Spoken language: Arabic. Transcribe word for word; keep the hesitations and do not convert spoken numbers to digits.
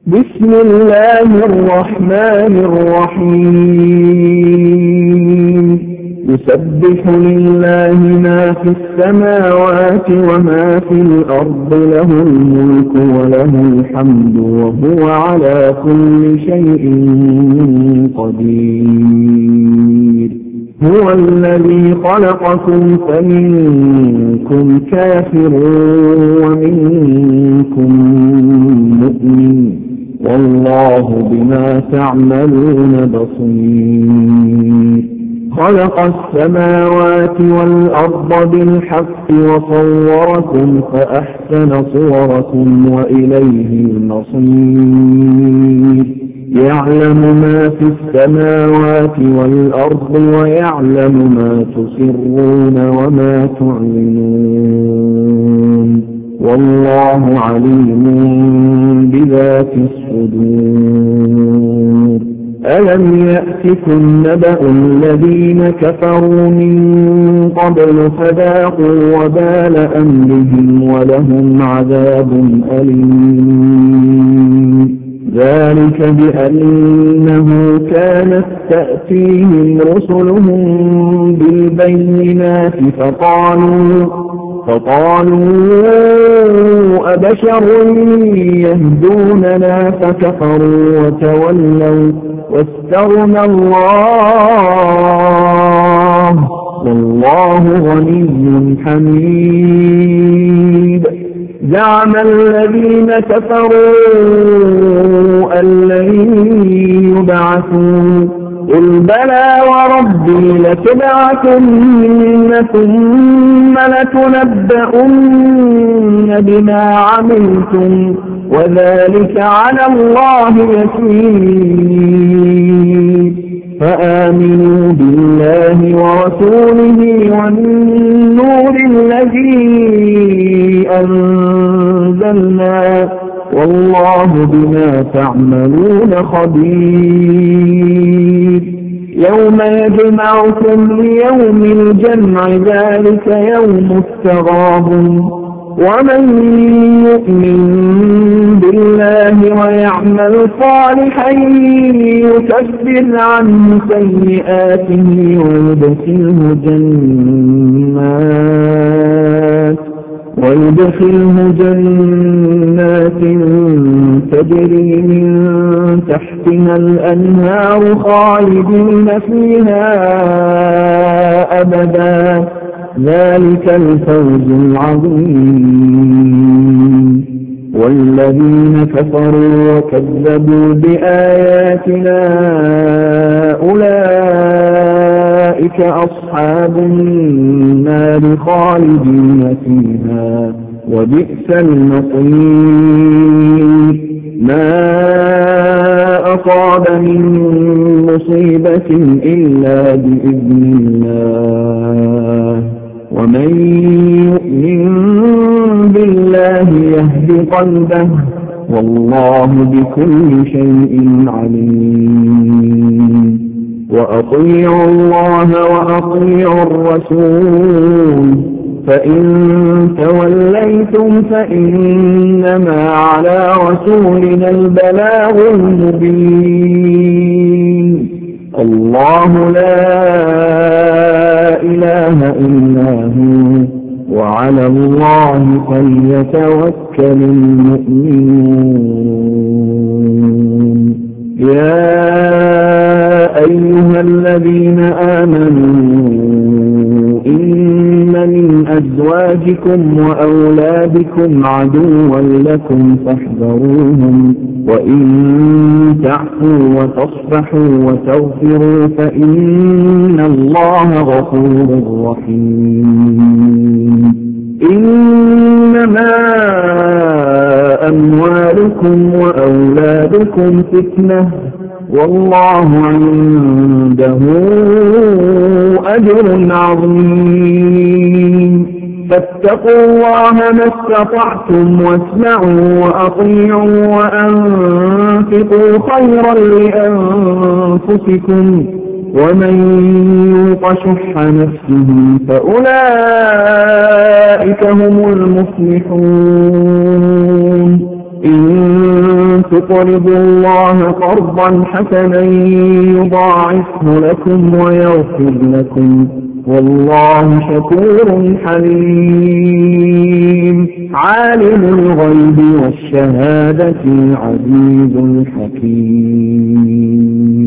بسم الله الرحمن الرحيم يسبح لله ما في السماوات وما في الأرض له الملك وله الحمد وهو على كل شيء قدير هو الذي خلقكم فمنكم كافر ومنكم مؤمن والله بما تعملون بصير خلق السماوات والأرض بالحق وصوركم فأحسن صوركم وإليه المصير يعلم ما في السماوات والأرض ويعلم ما تسرون وما تعلنون والله عليم بذات الصدور ألم يأتكم نبأ الذين كفروا من قبل فذاقوا وبال أمرهم ولهم عذاب أليم ذلك بأنه كانت تأتيهم رسلهم بالبينات فقالوا فقالوا أبشر يهدوننا فكفروا وتولوا واستغنى الله والله غني حميد زعم الذين كفروا أن لن يبعثوا قل بلى وربي لتبعثن ثم لتنبؤن بما عملتم وذلك على الله يسير فآمنوا بالله ورسوله والنور الذي أنزلنا والله بما تعملون خبير يوم يجمعكم ليوم الجمع ذلك يوم التغابن ومن يؤمن بالله ويعمل صالحا يكفر عنه سيئاته ويدخله جنات ويدخله جنات تجري من تحتها الأنهار خالدين فيها أبدا ذلك الفوز العظيم والذين كفروا وكذبوا بآياتنا أولئك أصحاب النار خالدين فيها وبئس المصير ما أصاب من مصيبة إلا بإذن الله ومن يؤمن بالله يهد قلبه والله بكل شيء عليم وأطيعوا الله وأطيعوا الرسول فإن توليتم فإنما على رسولنا البلاغ المبين الله لا إله إلا هو وعلى الله فليتوكل المؤمنون يا أيها الذين آمنوا إن من أزواجكم وأولادكم عدوا لكم فاحذروهم وإن تعفوا وتصفحوا وتغفروا فإن الله غفور رحيم إنما أموالكم وأولادكم فتنة والله عنده أجر عظيم فاتقوا الله ما استطعتم واسمعوا وأطيعوا وأنفقوا خيرا لأنفسكم ومن يوق شح نفسه فأولئك هم المفلحون إن تقرضوا الله قرضا حسنا يضاعفه لكم ويغفر لكم والله شكور حليم عالم الغيب والشهادة العزيز الحكيم.